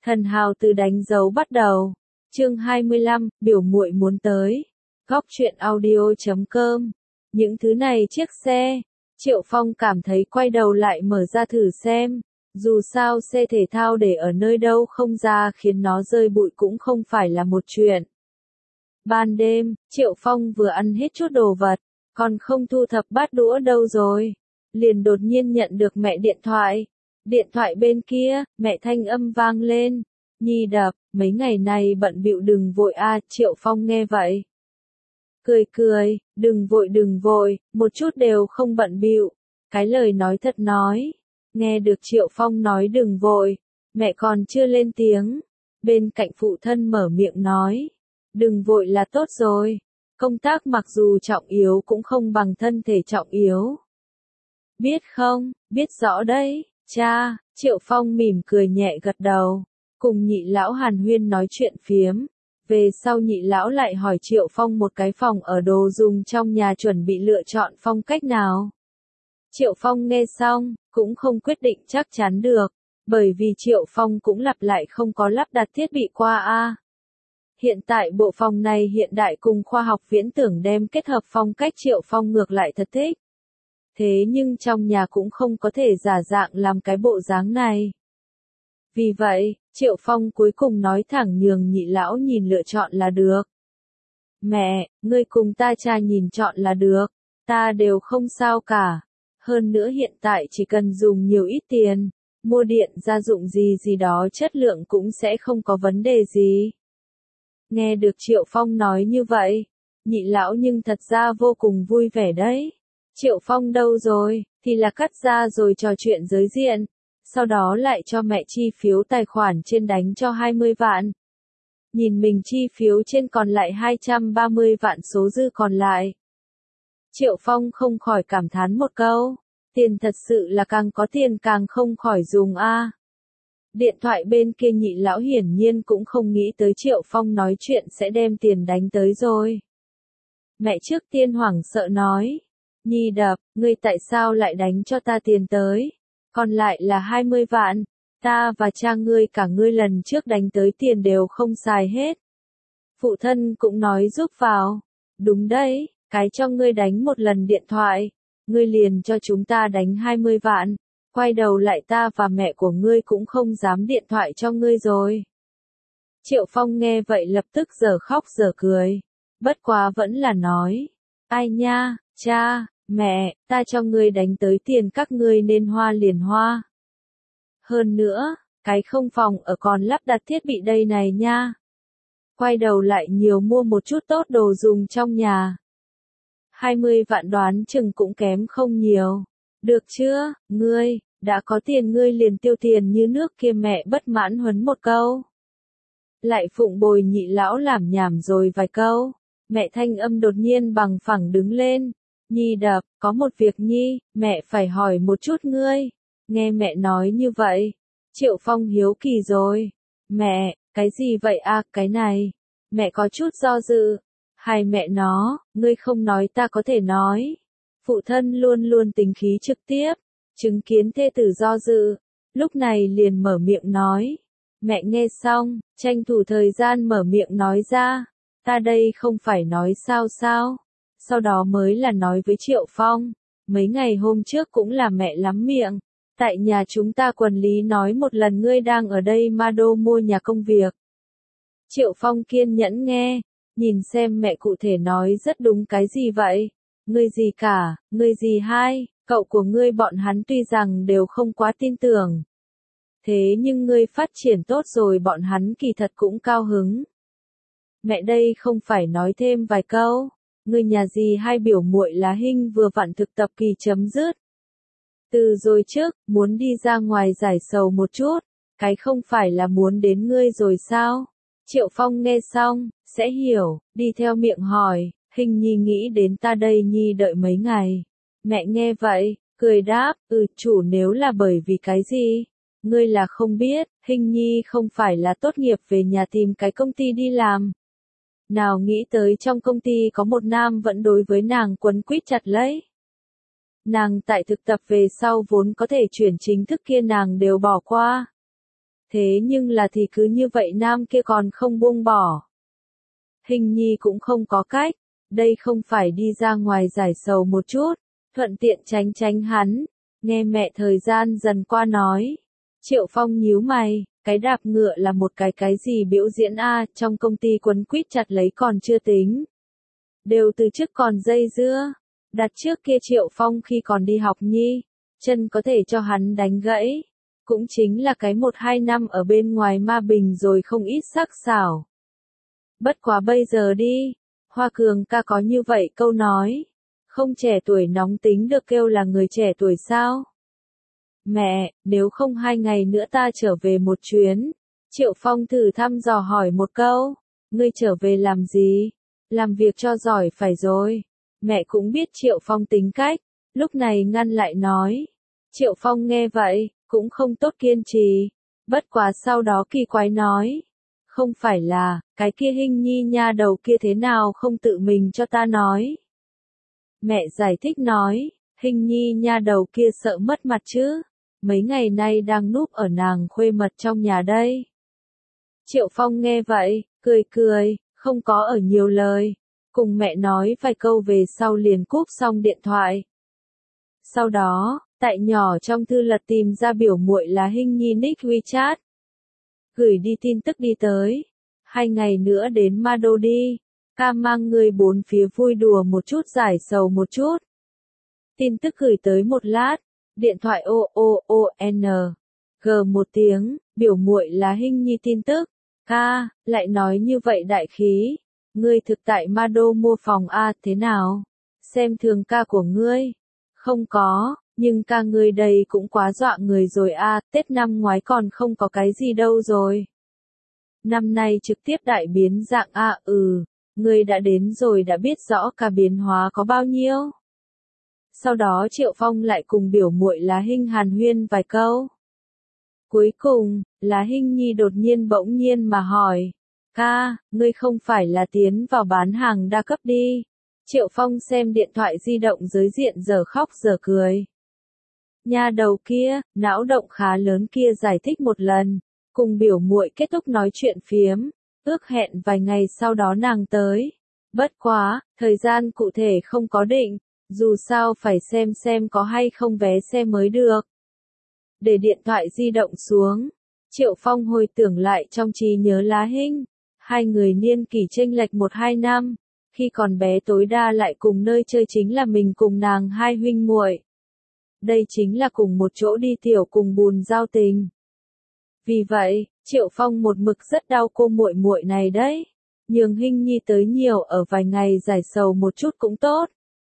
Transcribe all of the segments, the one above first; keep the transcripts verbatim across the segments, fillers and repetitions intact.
Thần hào từ đánh dấu bắt đầu. Chương hai mươi lăm, biểu muội muốn tới. Góc truyện audio chấm com. Những thứ này chiếc xe. Triệu Phong cảm thấy quay đầu lại mở ra thử xem. Dù sao xe thể thao để ở nơi đâu không ra khiến nó rơi bụi cũng không phải là một chuyện. Ban đêm, Triệu Phong vừa ăn hết chút đồ vật, còn không thu thập bát đũa đâu rồi. Liền đột nhiên nhận được mẹ điện thoại. Điện thoại bên kia, mẹ thanh âm vang lên. Nhi đập, mấy ngày này bận bịu đừng vội a. Triệu Phong nghe vậy. Cười cười, đừng vội đừng vội, một chút đều không bận bịu. Cái lời nói thật nói. Nghe được Triệu Phong nói đừng vội, mẹ còn chưa lên tiếng. Bên cạnh phụ thân mở miệng nói. Đừng vội là tốt rồi. Công tác mặc dù trọng yếu cũng không bằng thân thể trọng yếu. Biết không, biết rõ đấy, cha. Triệu Phong mỉm cười nhẹ gật đầu. Cùng nhị lão hàn huyên nói chuyện phiếm. Về sau nhị lão lại hỏi Triệu Phong một cái phòng ở đồ dùng trong nhà chuẩn bị lựa chọn phong cách nào. Triệu Phong nghe xong, cũng không quyết định chắc chắn được. Bởi vì Triệu Phong cũng lặp lại không có lắp đặt thiết bị qua a. Hiện tại bộ phòng này hiện đại cùng khoa học viễn tưởng đem kết hợp phong cách Triệu Phong ngược lại thật thích. Thế nhưng trong nhà cũng không có thể giả dạng làm cái bộ dáng này. Vì vậy, Triệu Phong cuối cùng nói thẳng nhường nhị lão nhìn lựa chọn là được. Mẹ, ngươi cùng ta cha nhìn chọn là được, ta đều không sao cả. Hơn nữa hiện tại chỉ cần dùng nhiều ít tiền, mua điện gia dụng gì gì đó chất lượng cũng sẽ không có vấn đề gì. Nghe được Triệu Phong nói như vậy, nhị lão nhưng thật ra vô cùng vui vẻ đấy. Triệu Phong đâu rồi, thì là cắt ra rồi trò chuyện giới diện, sau đó lại cho mẹ chi phiếu tài khoản trên đánh cho hai mươi vạn. Nhìn mình chi phiếu trên còn lại hai trăm ba mươi vạn số dư còn lại. Triệu Phong không khỏi cảm thán một câu, tiền thật sự là càng có tiền càng không khỏi dùng a. Điện thoại bên kia nhị lão hiển nhiên cũng không nghĩ tới Triệu Phong nói chuyện sẽ đem tiền đánh tới rồi. Mẹ trước tiên hoảng sợ nói. Nhi đập, ngươi tại sao lại đánh cho ta tiền tới? Còn lại là hai mươi vạn. Ta và cha ngươi cả ngươi lần trước đánh tới tiền đều không xài hết. Phụ thân cũng nói giúp vào. Đúng đấy, cái cho ngươi đánh một lần điện thoại. Ngươi liền cho chúng ta đánh hai mươi vạn. Quay đầu lại ta và mẹ của ngươi cũng không dám điện thoại cho ngươi rồi. Triệu Phong nghe vậy lập tức giờ khóc giờ cười. Bất quá vẫn là nói. Ai nha, cha, mẹ, ta cho ngươi đánh tới tiền các ngươi nên hoa liền hoa. Hơn nữa, cái không phòng ở còn lắp đặt thiết bị đây này nha. Quay đầu lại nhiều mua một chút tốt đồ dùng trong nhà. hai mươi vạn đoán chừng cũng kém không nhiều. Được chưa, ngươi, đã có tiền ngươi liền tiêu tiền như nước kia mẹ bất mãn huấn một câu. Lại phụng bồi nhị lão làm nhảm rồi vài câu. Mẹ thanh âm đột nhiên bằng phẳng đứng lên. Nhi đập, có một việc nhi, mẹ phải hỏi một chút ngươi. Nghe mẹ nói như vậy. Triệu Phong hiếu kỳ rồi. Mẹ, cái gì vậy à, cái này. Mẹ có chút do dự. Hay mẹ nó, ngươi không nói ta có thể nói. Phụ thân luôn luôn tính khí trực tiếp. Chứng kiến thê tử do dự. Lúc này liền mở miệng nói. Mẹ nghe xong, tranh thủ thời gian mở miệng nói ra. Ta đây không phải nói sao sao. Sau đó mới là nói với Triệu Phong. Mấy ngày hôm trước cũng là mẹ lắm miệng. Tại nhà chúng ta quản lý nói một lần ngươi đang ở đây ma đô mua nhà công việc. Triệu Phong kiên nhẫn nghe. Nhìn xem mẹ cụ thể nói rất đúng cái gì vậy. Ngươi gì cả, ngươi gì hai, cậu của ngươi bọn hắn tuy rằng đều không quá tin tưởng. Thế nhưng ngươi phát triển tốt rồi bọn hắn kỳ thật cũng cao hứng. Mẹ đây không phải nói thêm vài câu. Ngươi nhà gì hai biểu muội là Hinh vừa vặn thực tập kỳ chấm dứt. Từ rồi trước, muốn đi ra ngoài giải sầu một chút. Cái không phải là muốn đến ngươi rồi sao? Triệu Phong nghe xong, sẽ hiểu, đi theo miệng hỏi. Hình nhi nghĩ đến ta đây nhi đợi mấy ngày. Mẹ nghe vậy, cười đáp, ừ chủ nếu là bởi vì cái gì? Ngươi là không biết, Hình nhi không phải là tốt nghiệp về nhà tìm cái công ty đi làm. Nào nghĩ tới trong công ty có một nam vẫn đối với nàng quấn quýt chặt lấy. Nàng tại thực tập về sau vốn có thể chuyển chính thức kia nàng đều bỏ qua. Thế nhưng là thì cứ như vậy nam kia còn không buông bỏ. Hình nhi cũng không có cách, đây không phải đi ra ngoài giải sầu một chút, thuận tiện tránh tránh hắn, nghe mẹ thời gian dần qua nói. Triệu Phong nhíu mày, cái đạp ngựa là một cái cái gì biểu diễn a, trong công ty quấn quýt chặt lấy còn chưa tính. Đều từ trước còn dây dưa, đặt trước kia Triệu Phong khi còn đi học nhi, chân có thể cho hắn đánh gãy. Cũng chính là cái một hai năm ở bên ngoài ma bình rồi không ít sắc xảo. Bất quá bây giờ đi, Hoa Cường ca có như vậy câu nói. Không trẻ tuổi nóng tính được kêu là người trẻ tuổi sao? Mẹ, nếu không hai ngày nữa ta trở về một chuyến. Triệu Phong thử thăm dò hỏi một câu. Ngươi trở về làm gì? Làm việc cho giỏi phải rồi. Mẹ cũng biết Triệu Phong tính cách, lúc này ngăn lại nói. Triệu Phong nghe vậy, cũng không tốt kiên trì. Bất quá sau đó kỳ quái nói. Không phải là, cái kia Hình nhi nha đầu kia thế nào không tự mình cho ta nói. Mẹ giải thích nói, Hình nhi nha đầu kia sợ mất mặt chứ. Mấy ngày nay đang núp ở nàng khuê mật trong nhà đây. Triệu Phong nghe vậy, cười cười, không có ở nhiều lời. Cùng mẹ nói vài câu về sau liền cúp xong điện thoại. Sau đó, tại nhỏ trong thư lật tìm ra biểu muội là Hình nhi nick WeChat. Gửi đi tin tức đi tới. Hai ngày nữa đến Ma Đô đi. Ca mang người bốn phía vui đùa một chút giải sầu một chút. Tin tức gửi tới một lát. Điện thoại o o o n g một tiếng, biểu muội là Hình nhi tin tức. Ca, lại nói như vậy đại khí. Ngươi thực tại Ma Đô mua phòng A thế nào? Xem thường ca của ngươi. Không có, nhưng ca ngươi đây cũng quá dọa người rồi A, Tết năm ngoái còn không có cái gì đâu rồi. Năm nay trực tiếp đại biến dạng A ừ, ngươi đã đến rồi đã biết rõ ca biến hóa có bao nhiêu. Sau đó Triệu Phong lại cùng biểu muội là Hình hàn huyên vài câu. Cuối cùng, là Hình nhi đột nhiên bỗng nhiên mà hỏi. Ca, ngươi không phải là tiến vào bán hàng đa cấp đi. Triệu Phong xem điện thoại di động giới diện giờ khóc giờ cười. Nhà đầu kia, não động khá lớn kia giải thích một lần, cùng biểu muội kết thúc nói chuyện phiếm, ước hẹn vài ngày sau đó nàng tới. Bất quá, thời gian cụ thể không có định, dù sao phải xem xem có hay không vé xe mới được. Để điện thoại di động xuống, Triệu Phong hồi tưởng lại trong trí nhớ Lá Hinh, hai người niên kỷ chênh lệch một hai năm, khi còn bé tối đa lại cùng nơi chơi chính là mình cùng nàng hai huynh muội. Đây chính là cùng một chỗ đi tiểu cùng bùn giao tình. Vì vậy, Triệu Phong một mực rất đau cô muội muội này đấy. Nhường Hình nhi tới nhiều ở vài ngày giải sầu một chút cũng tốt.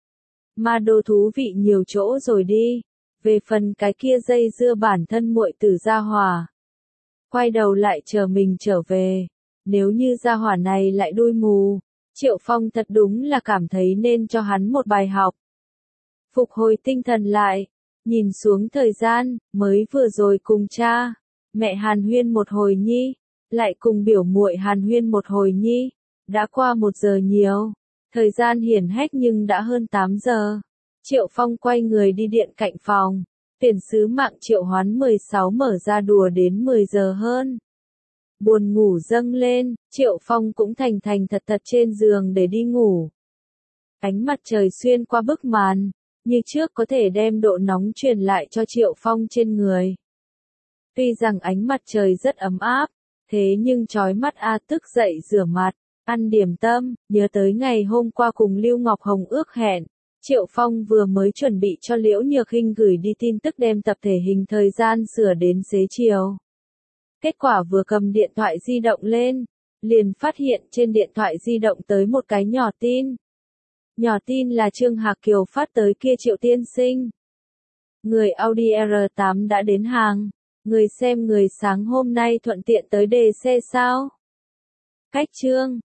Ma Đô thú vị nhiều chỗ rồi đi. Về phần cái kia dây dưa bản thân muội tử Gia Hòa. Quay đầu lại chờ mình trở về. Nếu như Gia Hỏa này lại đuôi mù, Triệu Phong thật đúng là cảm thấy nên cho hắn một bài học. Phục hồi tinh thần lại, nhìn xuống thời gian, mới vừa rồi cùng cha, mẹ hàn huyên một hồi nhi, lại cùng biểu muội hàn huyên một hồi nhi, đã qua một giờ nhiều, thời gian hiển hách nhưng đã hơn tám giờ. Triệu Phong quay người đi điện cạnh phòng, tiền sứ mạng triệu hoán mười sáu mở ra đùa đến mười giờ hơn. Buồn ngủ dâng lên, Triệu Phong cũng thành thành thật thật trên giường để đi ngủ. Ánh mặt trời xuyên qua bức màn, như trước có thể đem độ nóng truyền lại cho Triệu Phong trên người. Tuy rằng ánh mặt trời rất ấm áp, thế nhưng chói mắt a tức dậy rửa mặt, ăn điểm tâm, nhớ tới ngày hôm qua cùng Lưu Ngọc Hồng ước hẹn. Triệu Phong vừa mới chuẩn bị cho Liễu Nhược Hinh gửi đi tin tức đem tập thể hình thời gian sửa đến xế chiều. Kết quả vừa cầm điện thoại di động lên, liền phát hiện trên điện thoại di động tới một cái nhỏ tin. Nhỏ tin là Trương Hạc Kiều phát tới kia Triệu tiên sinh. Người Audi R tám đã đến hàng, người xem người sáng hôm nay thuận tiện tới đề xe sao? Cách Trương,